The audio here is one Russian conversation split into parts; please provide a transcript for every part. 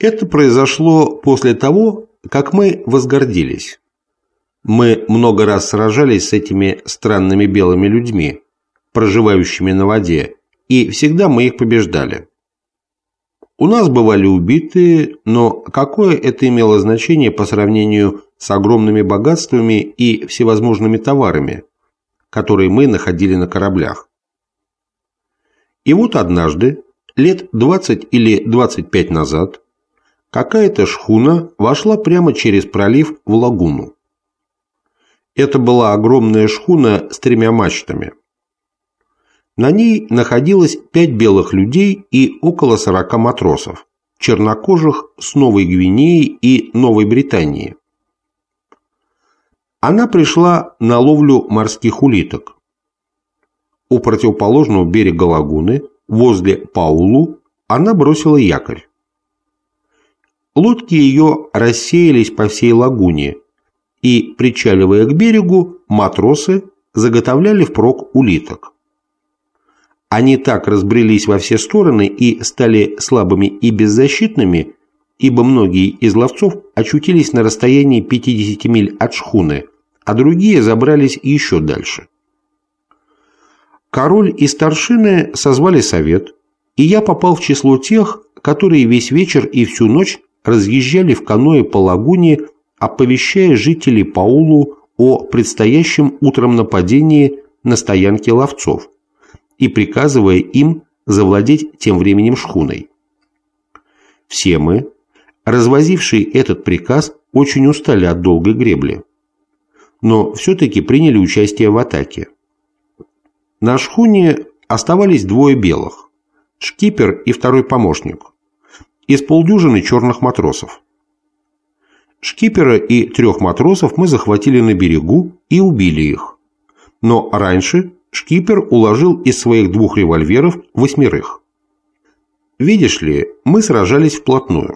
Это произошло после того, как мы возгордились. Мы много раз сражались с этими странными белыми людьми, проживающими на воде, и всегда мы их побеждали. У нас бывали убитые, но какое это имело значение по сравнению с огромными богатствами и всевозможными товарами, которые мы находили на кораблях? И вот однажды, лет 20 или 25 назад, какая-то шхуна вошла прямо через пролив в лагуну. Это была огромная шхуна с 3 мачтами. На ней находилось 5 белых людей и около 40 матросов, чернокожих с Новой Гвинеи и Новой Британии. Она пришла на ловлю морских улиток. У противоположного берега лагуны, возле Паулу, она бросила якорь. Лодки ее рассеялись по всей лагуне, и, причаливая к берегу, матросы заготовляли впрок улиток. Они так разбрелись во все стороны и стали слабыми и беззащитными, ибо многие из ловцов очутились на расстоянии 50 миль от шхуны, а другие забрались еще дальше. Король и старшины созвали совет, и я попал в число тех, которые весь вечер и всю ночь разъезжали в каноэ по лагуне, оповещая жителей Паулу о предстоящем утром нападении на стоянки ловцов и приказывая им завладеть тем временем шхуной. Все мы, развозившие этот приказ, очень устали от долгой гребли, но все-таки приняли участие в атаке. На шхуне оставались 2 белых, шкипер и 2 помощник, из полдюжины черных матросов. Шкипера и 3 матросов мы захватили на берегу и убили их, но раньше шкипер уложил из своих 2 револьверов 8. Видишь ли, мы сражались вплотную.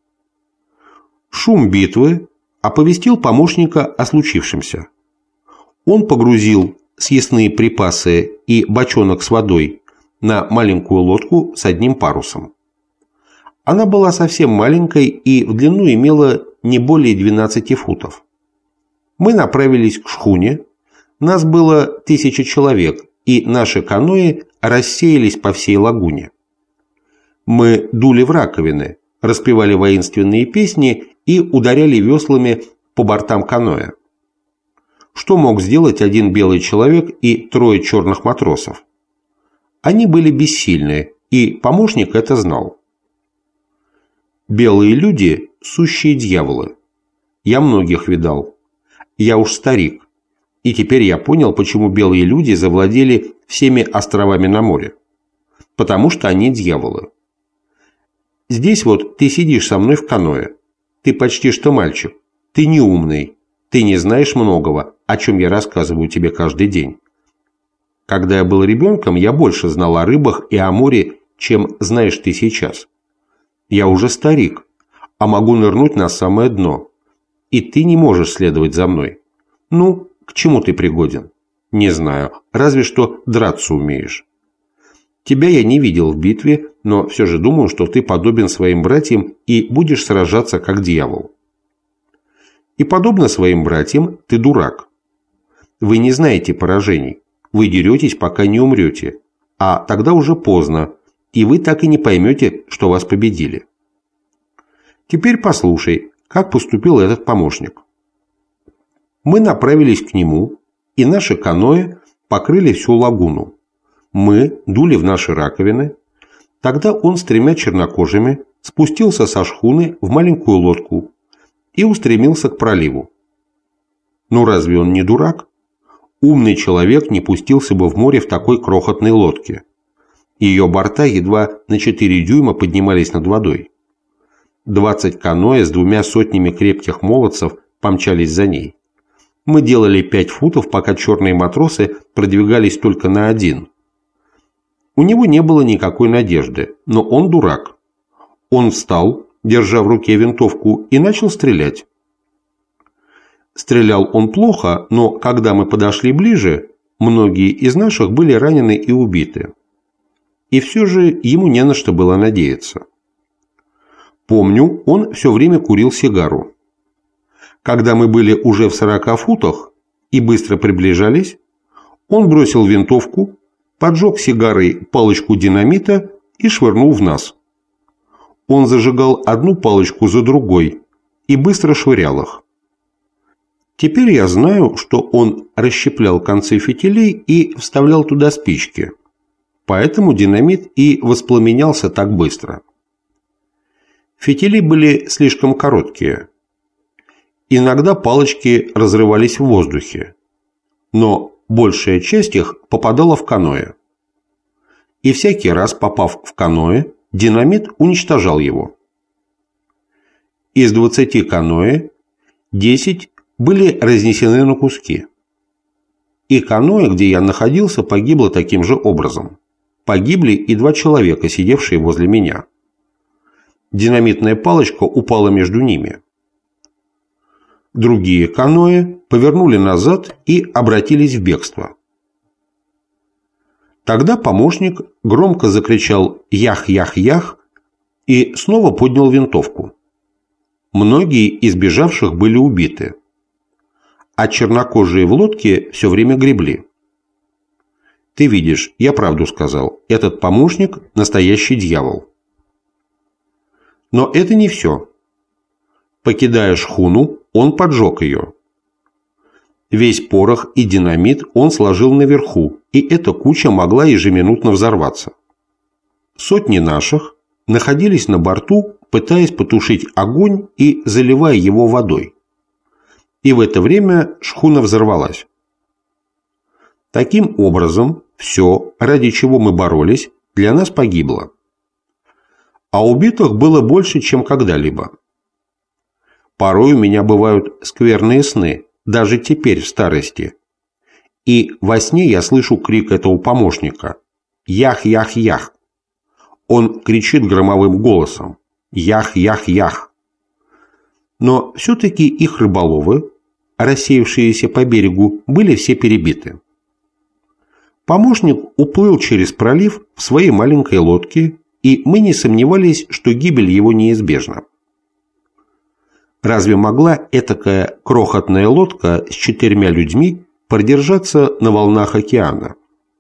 Шум битвы оповестил помощника о случившемся. Он погрузил съестные припасы и бочонок с водой на маленькую лодку с 1 парусом. Она была совсем маленькой и в длину имела не более 12 футов. Мы направились к шхуне, нас было 1000 человек, и наши каноэ рассеялись по всей лагуне. Мы дули в раковины, распевали воинственные песни и ударяли веслами по бортам каноэ. Что мог сделать 1 белый человек и 3 черных матросов? Они были бессильны, и помощник это знал. Белые люди – сущие дьяволы. Я многих видал. Я уж старик. И теперь я понял, почему белые люди завладели всеми островами на море. Потому что они дьяволы. Здесь вот ты сидишь со мной в каноэ. Ты почти что мальчик. Ты не умный. Ты не знаешь многого, о чем я рассказываю тебе каждый день. Когда я был ребенком, я больше знал о рыбах и о море, чем знаешь ты сейчас. Я уже старик, а могу нырнуть на самое дно. И ты не можешь следовать за мной. Ну, к чему ты пригоден? Не знаю, разве что драться умеешь. Тебя я не видел в битве, но все же думаю, что ты подобен своим братьям и будешь сражаться как дьявол. И подобно своим братьям, ты дурак. Вы не знаете поражений, вы деретесь, пока не умрете, а тогда уже поздно, и вы так и не поймете, что вас победили. Теперь послушай, как поступил этот помощник. Мы направились к нему, и наши каноэ покрыли всю лагуну. Мы дули в наши раковины. Тогда он с 3 чернокожими спустился со шхуны в маленькую лодку и устремился к проливу. Ну разве он не дурак? Умный человек не пустился бы в море в такой крохотной лодке. Ее борта едва на 4 дюйма поднимались над водой. 20 каноэ с 2 сотнями крепких молодцев помчались за ней. Мы делали 5 футов, пока черные матросы продвигались только на 1. У него не было никакой надежды, но он дурак. Он встал, держа в руке винтовку, и начал стрелять. Стрелял он плохо, но когда мы подошли ближе, многие из наших были ранены и убиты. И все же ему не на что было надеяться. Помню, он все время курил сигару. Когда мы были уже в 40 футах и быстро приближались, он бросил винтовку, поджег сигарой палочку динамита и швырнул в нас. Он зажигал одну палочку за другой и быстро швырял их. Теперь я знаю, что он расщеплял концы фитилей и вставлял туда спички. Поэтому динамит и воспламенялся так быстро. Фитили были слишком короткие. Иногда палочки разрывались в воздухе, но большая часть их попадала в каноэ. И всякий раз, попав в каноэ, динамит уничтожал его. Из 20 каноэ 10 были разнесены на куски. И каноэ, где я находился, погибло таким же образом. Погибли и 2 человека, сидевшие возле меня. Динамитная палочка упала между ними. Другие каноэ повернули назад и обратились в бегство. Тогда помощник громко закричал «Ях, ях, ях!» и снова поднял винтовку. Многие из бежавших были убиты, а чернокожие в лодке все время гребли. Ты видишь, я правду сказал, этот помощник – настоящий дьявол. Но это не все. Покидая шхуну, он поджег ее. Весь порох и динамит он сложил наверху, и эта куча могла ежеминутно взорваться. Сотни наших находились на борту, пытаясь потушить огонь и заливая его водой. И в это время шхуна взорвалась. Таким образом, все, ради чего мы боролись, для нас погибло. А убитых было больше, чем когда-либо. Порой у меня бывают скверные сны, даже теперь в старости. И во сне я слышу крик этого помощника. «Ях, ях, ях!» Он кричит громовым голосом. «Ях, ях, ях!» Но все-таки их рыболовы, рассеявшиеся по берегу, были все перебиты. Помощник уплыл через пролив в своей маленькой лодке, и мы не сомневались, что гибель его неизбежна. Разве могла этакая крохотная лодка с 4 людьми продержаться на волнах океана?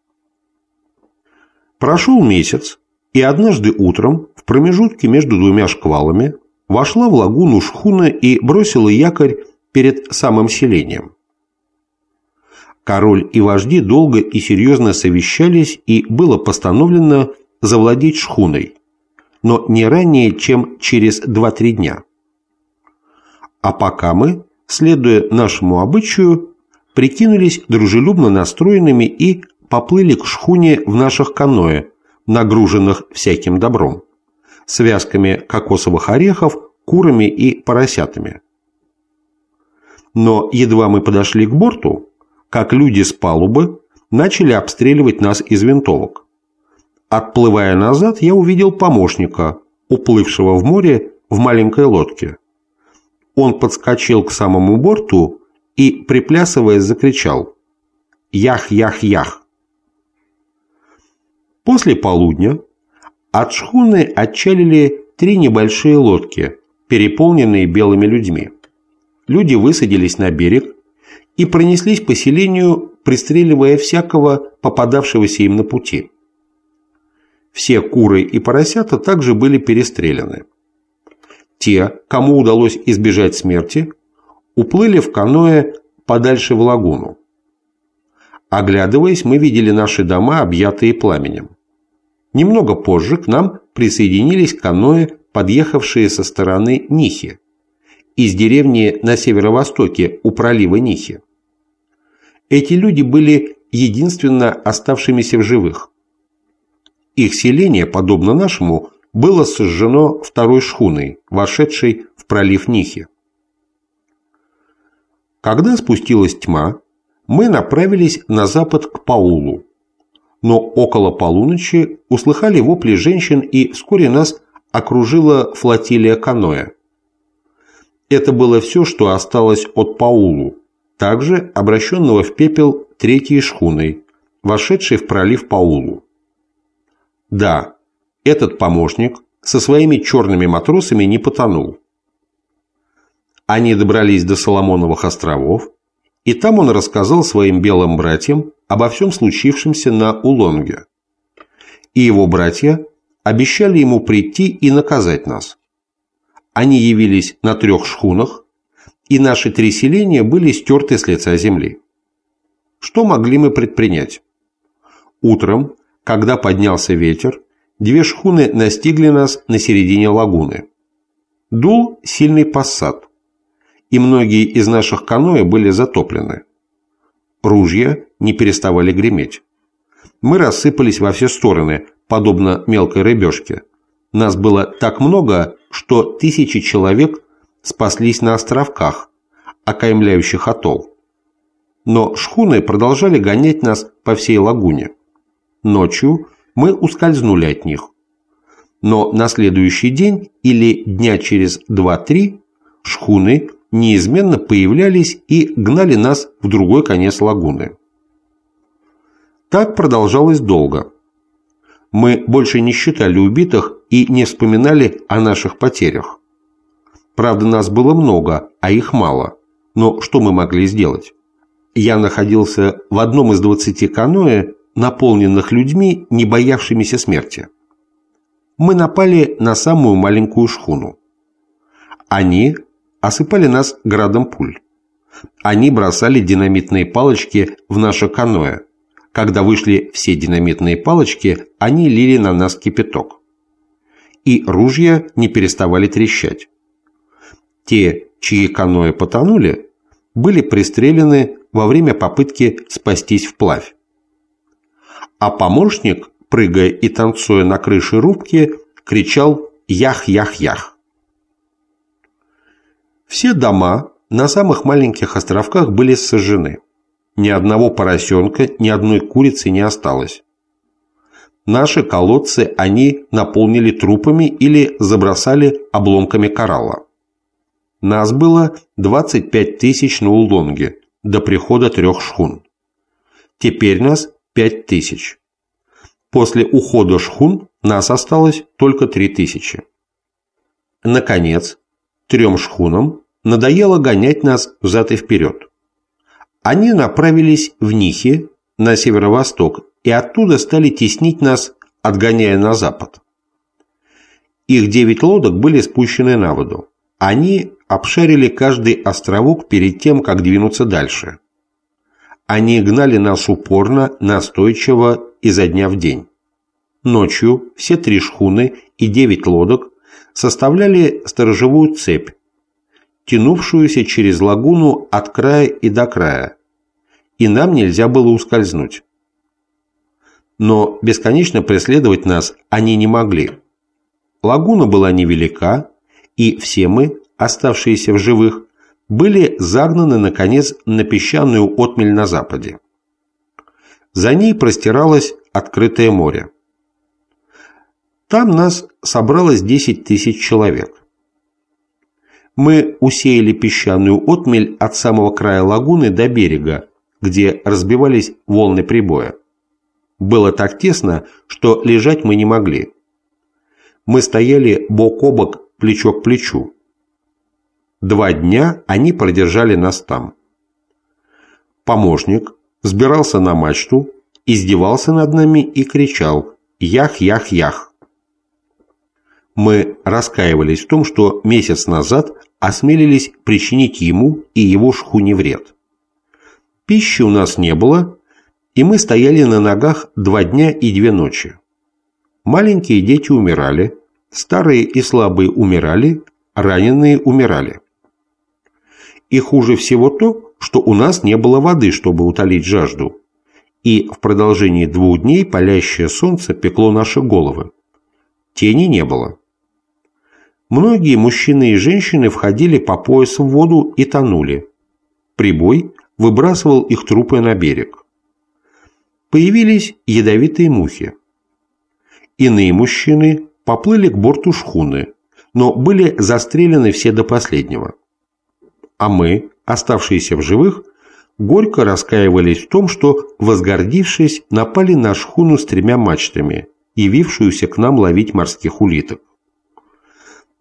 Прошел месяц, и однажды утром, в промежутке между 2 шквалами, вошла в лагуну шхуна и бросила якорь перед самым селением. Король и вожди долго и серьезно совещались, и было постановлено завладеть шхуной, но не ранее, чем через 2-3 дня. А пока мы, следуя нашему обычаю, прикинулись дружелюбно настроенными и поплыли к шхуне в наших каноэ, нагруженных всяким добром, связками кокосовых орехов, курами и поросятами. Но едва мы подошли к борту, как люди с палубы начали обстреливать нас из винтовок. Отплывая назад, я увидел помощника, уплывшего в море в маленькой лодке. Он подскочил к самому борту и, приплясывая, закричал «Ях, ях, ях!». После полудня от шхуны отчалили 3 небольшие лодки, переполненные белыми людьми. Люди высадились на берег и пронеслись по селению, пристреливая всякого попадавшегося им на пути. Все куры и поросята также были перестреляны. Те, кому удалось избежать смерти, уплыли в каноэ подальше в лагуну. Оглядываясь, мы видели наши дома, объятые пламенем. Немного позже к нам присоединились каноэ, подъехавшие со стороны Нихи, из деревни на северо-востоке у пролива Нихи. Эти люди были единственно оставшимися в живых. Их селение, подобно нашему, было сожжено 2-й шхуной, вошедшей в пролив Нихи. Когда спустилась тьма, мы направились на запад к Паулу, но около полуночи услыхали вопли женщин, и вскоре нас окружила флотилия каноэ. Это было все, что осталось от Паулу, также обращенного в пепел 3-й шхуной, вошедшей в пролив Паулу. Да, этот помощник, со своими черными матросами не потонул. Они добрались до Соломоновых островов, и там он рассказал своим белым братьям обо всем случившемся на Улонге. И его братья обещали ему прийти и наказать нас. Они явились на 3 шхунах, и наши 3 селения были стерты с лица земли. Что могли мы предпринять? Утром, когда поднялся ветер, 2 шхуны настигли нас на середине лагуны. Дул сильный пассат, и многие из наших каноэ были затоплены. Ружья не переставали греметь. Мы рассыпались во все стороны, подобно мелкой рыбешке. Нас было так много, что 1000 человек спаслись на островках, окаймляющих атолл. Но шхуны продолжали гонять нас по всей лагуне. Ночью мы ускользнули от них. Но на следующий день или дня через 2-3 шхуны неизменно появлялись и гнали нас в другой конец лагуны. Так продолжалось долго. Мы больше не считали убитых и не вспоминали о наших потерях. Правда, нас было много, а их мало. Но что мы могли сделать? Я находился в одном из 20 каноэ, наполненных людьми, не боявшимися смерти. Мы напали на самую маленькую шхуну. Они осыпали нас градом пуль. Они бросали динамитные палочки в наше каноэ. Когда вышли все динамитные палочки, они лили на нас кипяток. И ружья не переставали трещать. Те, чьи каноэ потонули, были пристреляны во время попытки спастись вплавь. А помощник, прыгая и танцуя на крыше рубки, кричал «Ях-ях-ях!». Все дома на самых маленьких островках были сожжены. Ни одного поросенка, ни одной курицы не осталось. Наши колодцы они наполнили трупами или забросали обломками коралла. Нас было 25 тысяч на Улонге до прихода 3 шхун. Теперь нас 5 тысяч. После ухода шхун нас осталось только 3 тысячи. Наконец, 3 шхунам надоело гонять нас взад и вперед. Они направились в Нихи, на северо-восток, и оттуда стали теснить нас, отгоняя на запад. Их 9 лодок были спущены на воду. Они обшарили каждый островок перед тем, как двинуться дальше. Они гнали нас упорно, настойчиво, изо дня в день. Ночью все 3 шхуны и 9 лодок составляли сторожевую цепь, тянувшуюся через лагуну от края и до края, и нам нельзя было ускользнуть. Но бесконечно преследовать нас они не могли. Лагуна была невелика, и все мы, оставшиеся в живых, были загнаны, наконец, на песчаную отмель на западе. За ней простиралось открытое море. Там нас собралось 10 тысяч человек. Мы усеяли песчаную отмель от самого края лагуны до берега, где разбивались волны прибоя. Было так тесно, что лежать мы не могли. Мы стояли бок о бок, плечо к плечу. 2 дня они продержали нас там. Помощник взбирался на мачту, издевался над нами и кричал «Ях-ях-ях!». Мы раскаивались в том, что месяц назад осмелились причинить ему и его шхуне вред. Пищи у нас не было, и мы стояли на ногах 2 дня и 2 ночи. Маленькие дети умирали, старые и слабые умирали, раненые умирали. И хуже всего то, что у нас не было воды, чтобы утолить жажду, и в продолжении 2 дней палящее солнце пекло наши головы. Тени не было. Многие мужчины и женщины входили по пояс в воду и тонули. Прибой выбрасывал их трупы на берег. Появились ядовитые мухи. Иные мужчины поплыли к борту шхуны, но были застрелены все до последнего. А мы, оставшиеся в живых, горько раскаивались в том, что, возгордившись, напали на шхуну с 3 мачтами, явившуюся к нам ловить морских улиток.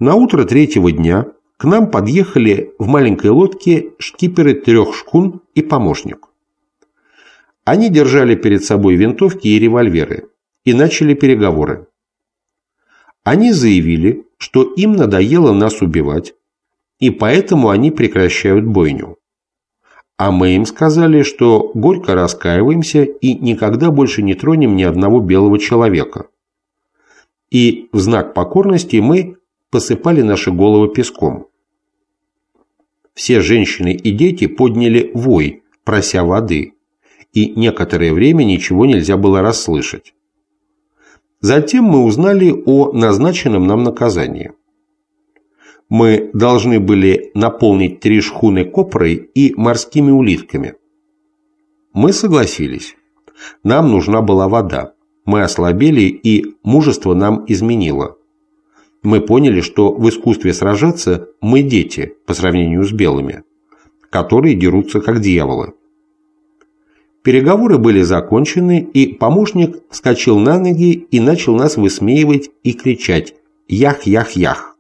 На утро третьего дня к нам подъехали в маленькой лодке шкиперы 3 шхун и помощник. Они держали перед собой винтовки и револьверы и начали переговоры. Они заявили, что им надоело нас убивать, и поэтому они прекращают бойню. А мы им сказали, что горько раскаиваемся и никогда больше не тронем ни одного белого человека. И в знак покорности мы посыпали наши головы песком. Все женщины и дети подняли вой, прося воды, и некоторое время ничего нельзя было расслышать. Затем мы узнали о назначенном нам наказании. Мы должны были наполнить 3 шхуны копрой и морскими улитками. Мы согласились. Нам нужна была вода. Мы ослабели, и мужество нам изменило. Мы поняли, что в искусстве сражаться мы дети по сравнению с белыми, которые дерутся как дьяволы. Переговоры были закончены, и помощник вскочил на ноги и начал нас высмеивать и кричать «Ях, ях, ях!».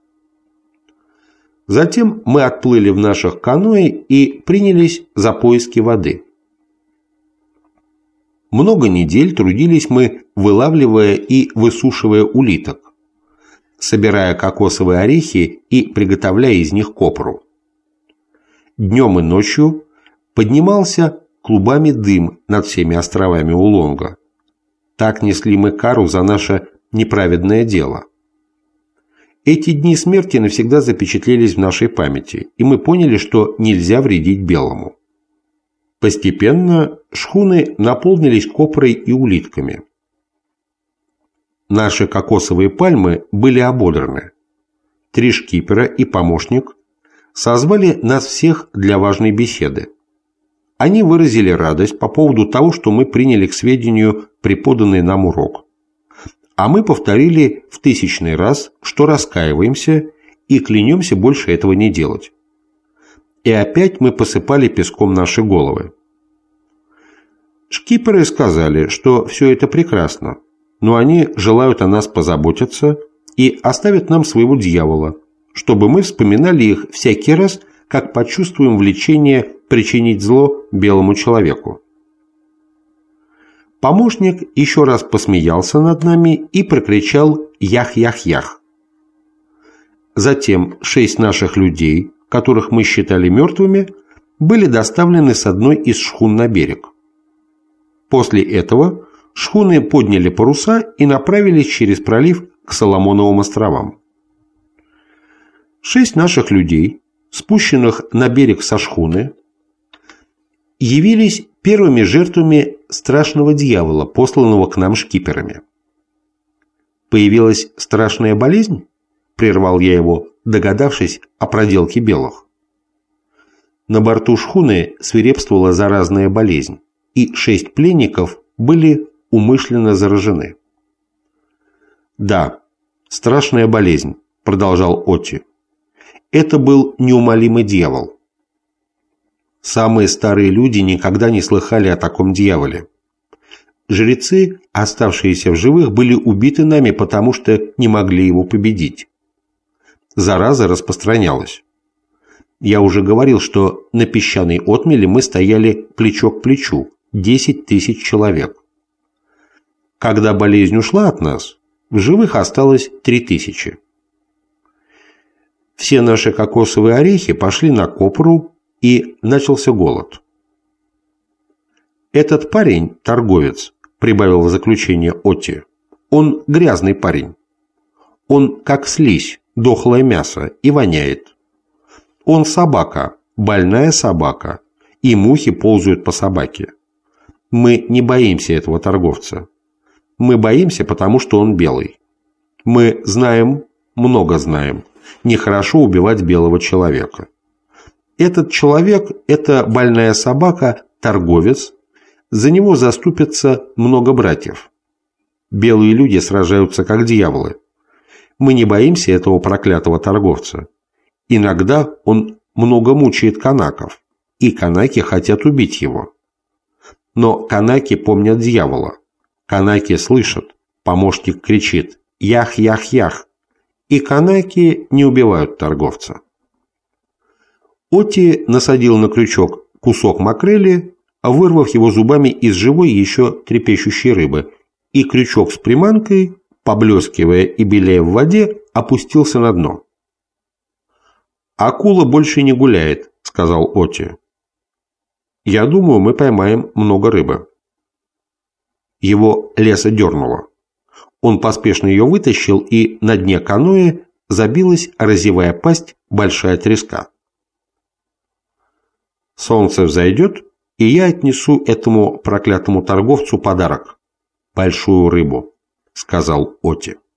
Затем мы отплыли в наших каноэ и принялись за поиски воды. Много недель трудились мы, вылавливая и высушивая улиток, собирая кокосовые орехи и приготовляя из них копру. Днем и ночью поднимался клубами дым над всеми островами Улонга. Так несли мы кару за наше неправедное дело. Эти дни смерти навсегда запечатлелись в нашей памяти, и мы поняли, что нельзя вредить белому. Постепенно шхуны наполнились копрой и улитками. Наши кокосовые пальмы были ободраны. 3 шкипера и помощник созвали нас всех для важной беседы. Они выразили радость по поводу того, что мы приняли к сведению преподанный нам урок. А мы повторили в 1000-й раз, что раскаиваемся и клянемся больше этого не делать. И опять мы посыпали песком наши головы. Шкиперы сказали, что все это прекрасно, но они желают о нас позаботиться и оставят нам своего дьявола, чтобы мы вспоминали их всякий раз, как почувствуем влечение причинить зло белому человеку. Помощник еще раз посмеялся над нами и прокричал «Ях, ях, ях!». Затем 6 наших людей, которых мы считали мертвыми, были доставлены с одной из шхун на берег. После этого шхуны подняли паруса и направились через пролив к Соломоновым островам. 6 наших людей, спущенных на берег со шхуны, явились первыми жертвами страшного дьявола, посланного к нам шкиперами. «Появилась страшная болезнь?» – прервал я его, догадавшись о проделке белых. На борту шхуны свирепствовала заразная болезнь, и 6 пленников были умышленно заражены. «Да, страшная болезнь», – продолжал Отти. «Это был неумолимый дьявол. Самые старые люди никогда не слыхали о таком дьяволе. Жрецы, оставшиеся в живых, были убиты нами, потому что не могли его победить. Зараза распространялась. Я уже говорил, что на песчаной отмели мы стояли плечо к плечу, 10 000 человек. Когда болезнь ушла от нас, в живых осталось 3000. Все наши кокосовые орехи пошли на копру, и начался голод. «Этот парень, торговец», – прибавил в заключение Отти, – «он грязный парень. Он как слизь, дохлое мясо и воняет. Он собака, больная собака, и мухи ползают по собаке. Мы не боимся этого торговца. Мы боимся, потому что он белый. Мы знаем, много знаем, нехорошо убивать белого человека. Этот человек, эта больная собака, торговец, за него заступятся много братьев. Белые люди сражаются как дьяволы. Мы не боимся этого проклятого торговца. Иногда он много мучает канаков, и канаки хотят убить его. Но канаки помнят дьявола. Канаки слышат, помощник кричит «Ях, ях, ях!» и канаки не убивают торговца. Оти насадил на крючок кусок макрели, вырвав его зубами из живой еще трепещущей рыбы, и крючок с приманкой, поблескивая и белея в воде, опустился на дно. «Акула больше не гуляет», — сказал Оти. «Я думаю, мы поймаем много рыбы». Его лесо дернуло. Он поспешно ее вытащил, и на дне каноэ забилась, разевая пасть, большая треска. «Солнце взойдет, и я отнесу этому проклятому торговцу подарок – большую рыбу», – сказал Оти.